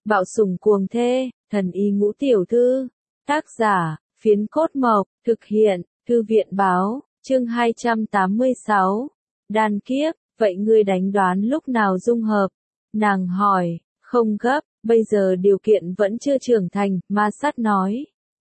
Bạo sủng cuồng thê, thần y ngũ tiểu thư. Tác giả, Phiến Cốt Mộc, thực hiện, Thư viện báo, chương 286. Đan kiếp, vậy ngươi đánh đoán lúc nào dung hợp? Nàng hỏi, không gấp, bây giờ điều kiện vẫn chưa trưởng thành, ma sát nói.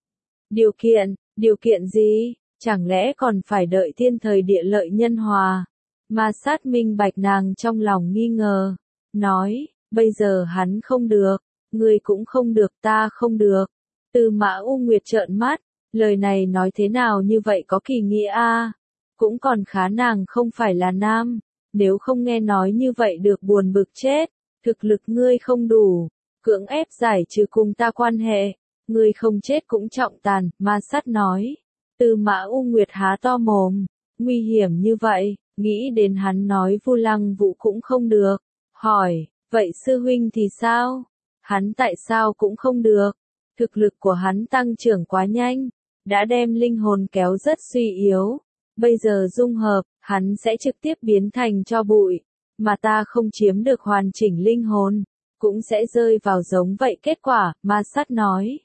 Điều kiện gì? Chẳng lẽ còn phải đợi thiên thời địa lợi nhân hòa? Ma sát minh bạch nàng trong lòng nghi ngờ. Nói, bây giờ hắn không được, ngươi cũng không được, ta không được. Tư Mã U Nguyệt trợn mắt, lời này nói thế nào như vậy có kỳ nghĩa a? Cũng còn khá nàng không phải là nam, nếu không nghe nói như vậy được buồn bực chết. Thực lực ngươi không đủ, cưỡng ép giải trừ cùng ta quan hệ, ngươi không chết cũng trọng tàn, ma sát nói. Tư Mã U Nguyệt há to mồm, nguy hiểm như vậy, nghĩ đến hắn nói Vu Lăng Vũ cũng không được, hỏi, vậy sư huynh thì sao? Hắn tại sao cũng không được? Thực lực của hắn tăng trưởng quá nhanh, đã đem linh hồn kéo rất suy yếu, bây giờ dung hợp, hắn sẽ trực tiếp biến thành tro bụi, mà ta không chiếm được hoàn chỉnh linh hồn, cũng sẽ rơi vào giống vậy kết quả, ma sát nói.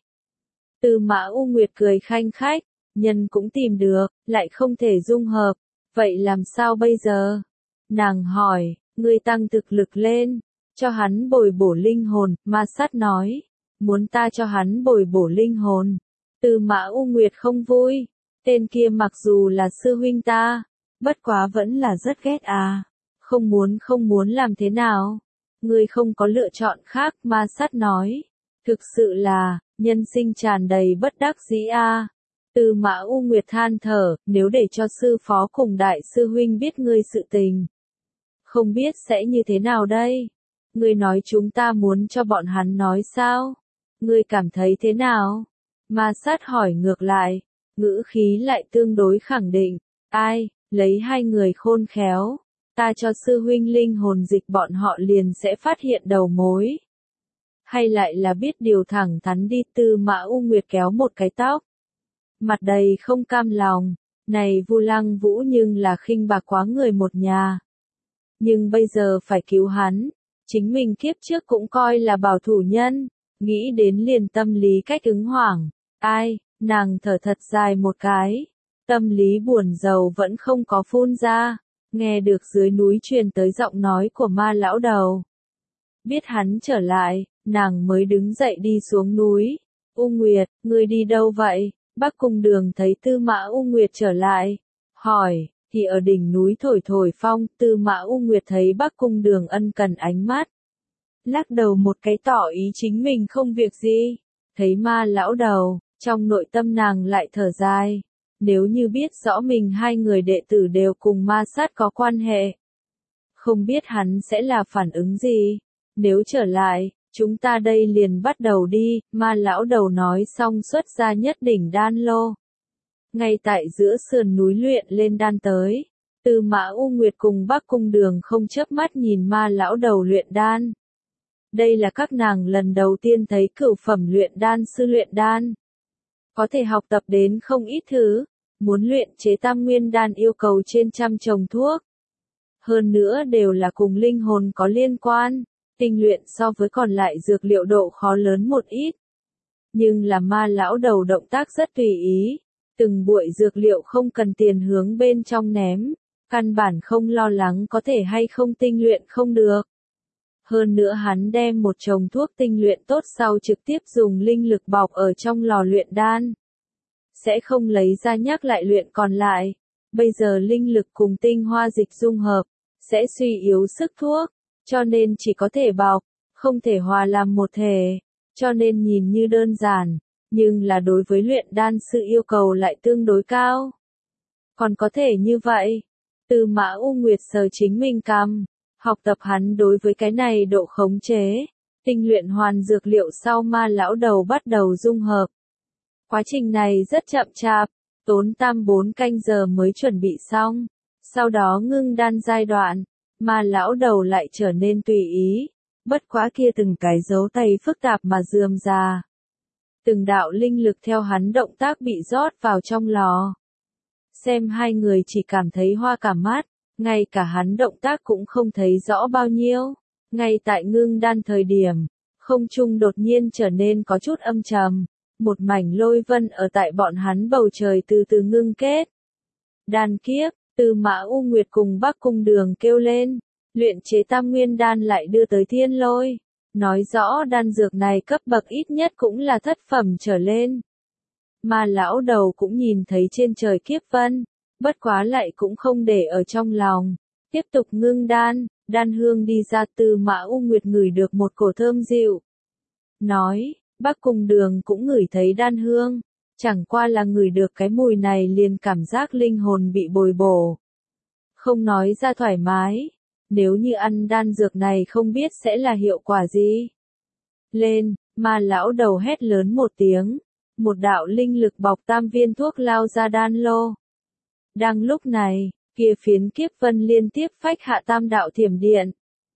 Tư Mã U Nguyệt cười khanh khách, nhân cũng tìm được, lại không thể dung hợp, vậy làm sao bây giờ? Nàng hỏi, ngươi tăng thực lực lên, cho hắn bồi bổ linh hồn, ma sát nói, muốn ta cho hắn bồi bổ linh hồn. Tư Mã U Nguyệt không vui, tên kia mặc dù là sư huynh ta, bất quá vẫn là rất ghét à. Không muốn làm thế nào? Ngươi không có lựa chọn khác, ma sát nói. Thực sự là, nhân sinh tràn đầy bất đắc dĩ a. Tư Mã U Nguyệt than thở, nếu để cho sư phó cùng đại sư huynh biết ngươi sự tình, không biết sẽ như thế nào đây? Ngươi nói chúng ta muốn cho bọn hắn nói sao? Ngươi cảm thấy thế nào? Ma sát hỏi ngược lại, ngữ khí lại tương đối khẳng định, ai, lấy hai người khôn khéo. Ta cho sư huynh linh hồn dịch bọn họ liền sẽ phát hiện đầu mối. Hay lại là biết điều thẳng thắn đi. Tư Mã U Nguyệt kéo một cái tóc. Mặt đầy không cam lòng, này Vu Lăng Vũ nhưng là khinh bạc quá người một nhà. Nhưng bây giờ phải cứu hắn, chính mình kiếp trước cũng coi là bảo thủ nhân, nghĩ đến liền tâm lý cách ứng hoảng. Ai, nàng thở thật dài một cái, tâm lý buồn rầu vẫn không có phun ra. Nghe được dưới núi truyền tới giọng nói của ma lão đầu. Biết hắn trở lại, nàng mới đứng dậy đi xuống núi. U Nguyệt, ngươi đi đâu vậy? Bắc Cung Đường thấy Tư Mã U Nguyệt trở lại. Hỏi, thì ở đỉnh núi thổi thổi phong. Tư Mã U Nguyệt thấy Bắc Cung Đường ân cần ánh mắt. Lắc đầu một cái tỏ ý chính mình không việc gì. Thấy ma lão đầu, trong nội tâm nàng lại thở dài. Nếu như biết rõ mình hai người đệ tử đều cùng ma sát có quan hệ, không biết hắn sẽ là phản ứng gì. Nếu trở lại, chúng ta đây liền bắt đầu đi, ma lão đầu nói xong xuất ra nhất đỉnh đan lô. Ngay tại giữa sườn núi luyện lên đan tới, Tư Mã U Nguyệt cùng Bắc Cung Đường không chớp mắt nhìn ma lão đầu luyện đan. Đây là các nàng lần đầu tiên thấy cửu phẩm luyện đan sư luyện đan. Có thể học tập đến không ít thứ, muốn luyện chế tam nguyên đan yêu cầu trên trăm chồng thuốc. Hơn nữa đều là cùng linh hồn có liên quan, tinh luyện so với còn lại dược liệu độ khó lớn một ít. Nhưng là ma lão đầu động tác rất tùy ý, từng bụi dược liệu không cần tiền hướng bên trong ném, căn bản không lo lắng có thể hay không tinh luyện không được. Hơn nữa hắn đem một chồng thuốc tinh luyện tốt sau trực tiếp dùng linh lực bọc ở trong lò luyện đan. Sẽ không lấy ra nhắc lại luyện còn lại. Bây giờ linh lực cùng tinh hoa dịch dung hợp, sẽ suy yếu sức thuốc, cho nên chỉ có thể bọc, không thể hòa làm một thể, cho nên nhìn như đơn giản, nhưng là đối với luyện đan sư yêu cầu lại tương đối cao. Còn có thể như vậy, Tư Mã U Nguyệt sờ chính mình cằm, học tập hắn đối với cái này độ khống chế, tinh luyện hoàn dược liệu sau ma lão đầu bắt đầu dung hợp. Quá trình này rất chậm chạp, tốn 3-4 canh giờ mới chuẩn bị xong. Sau đó ngưng đan giai đoạn, mà lão đầu lại trở nên tùy ý, bất quá kia từng cái dấu tay phức tạp mà rườm rà. Từng đạo linh lực theo hắn động tác bị rót vào trong lò. Xem hai người chỉ cảm thấy hoa cả mắt, ngay cả hắn động tác cũng không thấy rõ bao nhiêu. Ngay tại ngưng đan thời điểm, Không trung đột nhiên trở nên có chút âm trầm, một mảnh lôi vân ở tại bọn hắn bầu trời từ từ ngưng kết. Đan kiếp, Tư Mã U Nguyệt cùng Bắc Cung Đường kêu lên, luyện chế tam nguyên đan lại đưa tới thiên lôi. Nói rõ đan dược này cấp bậc ít nhất cũng là thất phẩm trở lên. Mà lão đầu cũng nhìn thấy trên trời kiếp vân, bất quá lại cũng không để ở trong lòng. Tiếp tục ngưng đan, đan hương đi ra. Tư Mã U Nguyệt ngửi được một cổ thơm dịu. Nói, Bắc Cung Đường cũng ngửi thấy đan hương. Chẳng qua là ngửi được cái mùi này liền cảm giác linh hồn bị bồi bổ. Không nói ra thoải mái. Nếu như ăn đan dược này không biết sẽ là hiệu quả gì. Lên, mà lão đầu hét lớn một tiếng. Một đạo linh lực bọc tam viên thuốc lao ra đan lô. Đang lúc này, kia phiến kiếp vân liên tiếp phách hạ tam đạo thiểm điện.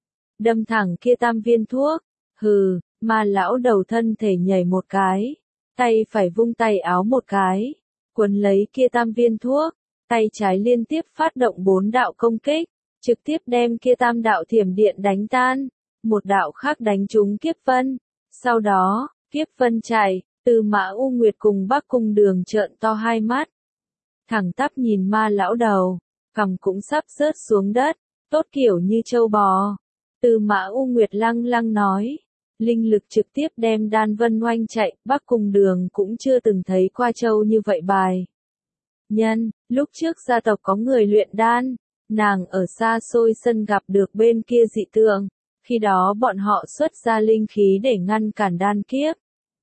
Đâm thẳng kia tam viên thuốc. Hừ, mà lão đầu thân thể nhảy một cái. Tay phải vung tay áo một cái. Quấn lấy kia tam viên thuốc. Tay trái liên tiếp phát động 4 đạo công kích. Trực tiếp đem kia tam đạo thiểm điện đánh tan. Một đạo khác đánh trúng kiếp vân. Sau đó, kiếp vân chạy. Tư Mã U Nguyệt cùng Bắc Cung Đường trợn to hai mắt. Thẳng tắp nhìn ma lão đầu. Cằm cũng sắp rớt xuống đất. Tốt kiểu như trâu bò. Tư Mã U Nguyệt lăng lăng nói. Linh lực trực tiếp đem đan vân oanh chạy. Bắc Cung Đường cũng chưa từng thấy qua trâu như vậy bài. Nhân, lúc trước gia tộc có người luyện đan. Nàng ở xa xôi sân gặp được bên kia dị tượng. Khi đó bọn họ xuất ra linh khí để ngăn cản đan kiếp.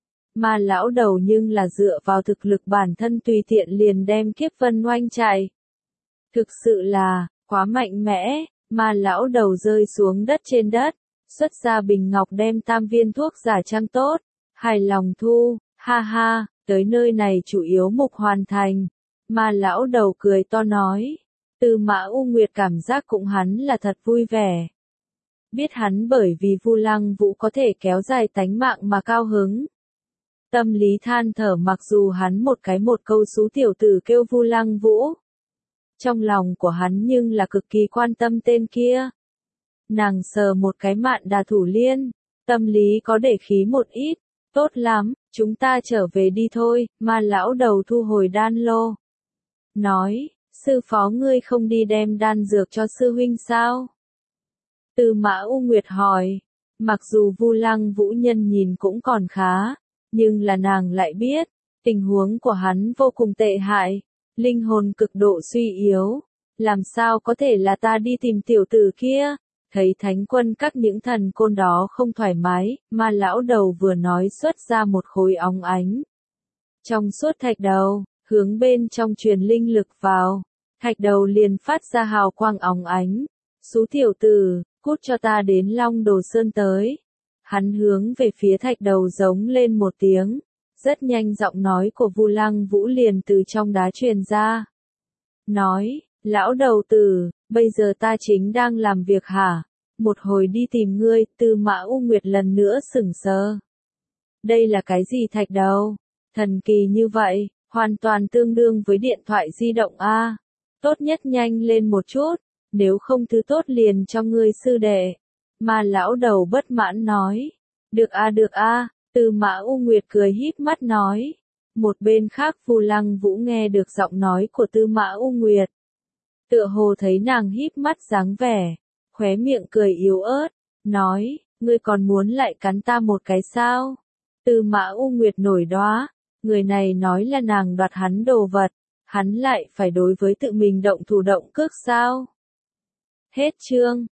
Mà lão đầu nhưng là dựa vào thực lực bản thân tùy tiện liền đem kiếp vân oanh chạy. Thực sự là, quá mạnh mẽ, mà lão đầu rơi xuống đất trên đất, xuất ra bình ngọc đem tam viên thuốc giả trang tốt, hài lòng thu, ha ha, tới nơi này chủ yếu mục hoàn thành. Mà lão đầu cười to nói, Tư Mã U Nguyệt cảm giác cũng hắn là thật vui vẻ. Biết hắn bởi vì Vu Lăng Vũ có thể kéo dài tánh mạng mà cao hứng. Tâm lý than thở mặc dù hắn một câu xú tiểu tử kêu Vu Lăng Vũ. Trong lòng của hắn nhưng là cực kỳ quan tâm tên kia. Nàng sờ một cái Mạn Đà thủ liên, tâm lý có để khí một ít, tốt lắm, chúng ta trở về đi thôi, mà lão đầu thu hồi đan lô. Nói, sư phó ngươi không đi đem đan dược cho sư huynh sao? Tư Mã U Nguyệt hỏi, mặc dù Vu Lăng Vũ nhân nhìn cũng còn khá, nhưng là nàng lại biết, tình huống của hắn vô cùng tệ hại, linh hồn cực độ suy yếu, làm sao có thể là ta đi tìm tiểu tử kia? Thấy thánh quân các những thần côn đó không thoải mái, mà lão đầu vừa nói xuất ra một khối óng ánh. Trong suốt thạch đầu, hướng bên trong truyền linh lực vào, thạch đầu liền phát ra hào quang óng ánh. Xú tiểu tử, cút cho ta đến Long Đồ Sơn tới. Hắn hướng về phía thạch đầu giống lên một tiếng. Rất nhanh giọng nói của Vu Lăng Vũ liền từ trong đá truyền ra. Nói, lão đầu tử, bây giờ ta chính đang làm việc hả? Một hồi đi tìm ngươi. Tư Mã U Nguyệt lần nữa sững sờ. Đây là cái gì thạch đầu? Thần kỳ như vậy, hoàn toàn tương đương với điện thoại di động a. Tốt nhất nhanh lên một chút, nếu không thứ tốt liền cho ngươi sư đệ. Mà lão đầu bất mãn nói. Được a. Tư Mã U Nguyệt cười híp mắt nói. Một bên khác Vu Lăng Vũ nghe được giọng nói của Tư Mã U Nguyệt. Tựa hồ thấy nàng híp mắt dáng vẻ, khóe miệng cười yếu ớt, nói, ngươi còn muốn lại cắn ta một cái sao? Tư Mã U Nguyệt nổi đoá, người này nói là nàng đoạt hắn đồ vật, hắn lại phải đối với tự mình động thủ động cước sao? Hết chương.